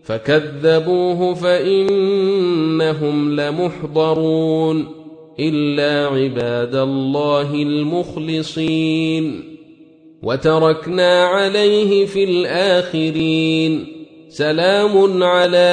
فكذبوه فإنهم لمحضرون إلا عباد الله المخلصين. وتركنا عليه في الآخرين سلام على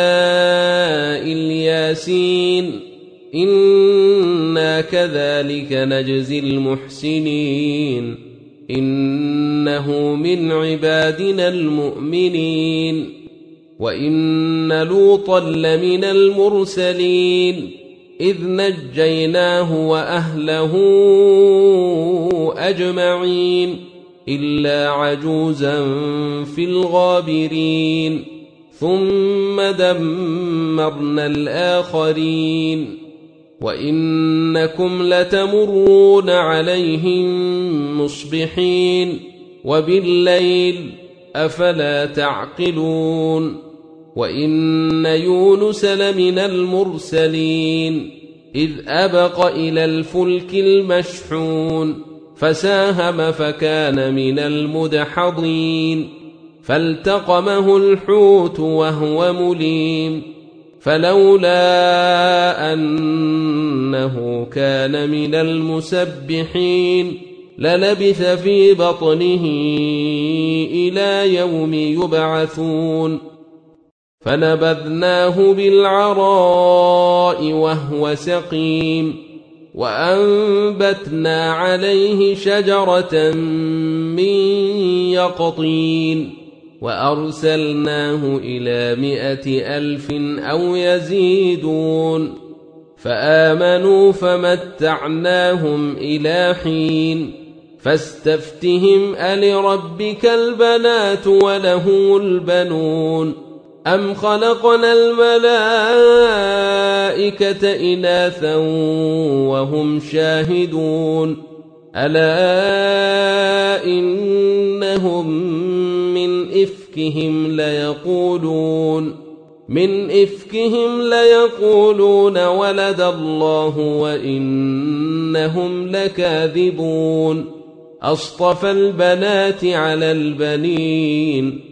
الياسين إنا كذلك نجزي المحسنين إنه من عبادنا المؤمنين. وإن لوطا لمن المرسلين إذ نجيناه وأهله أجمعين إلا عجوزا في الغابرين ثم دمرنا الآخرين. وإنكم لتمرون عليهم مصبحين وبالليل أفلا تعقلون. وإن يونس لمن المرسلين إذ أبق إلى الفلك المشحون فساهم فكان من المدحضين فالتقمه الحوت وهو مليم فلولا أنه كان من المسبحين للبث في بطنه إلى يوم يبعثون. فنبذناه بالعراء وهو سقيم وأنبتنا عليه شجرة من يقطين وأرسلناه إلى 100,000 أو يزيدون فآمنوا فمتعناهم إلى حين. فاستفتهم ألربك البنات وله البنون أم خلقنا الملائكة إناثا وهم شاهدون ألا إنهم من إفكهم ليقولون ولد الله وإنهم لكاذبون أصطفى البنات على البنين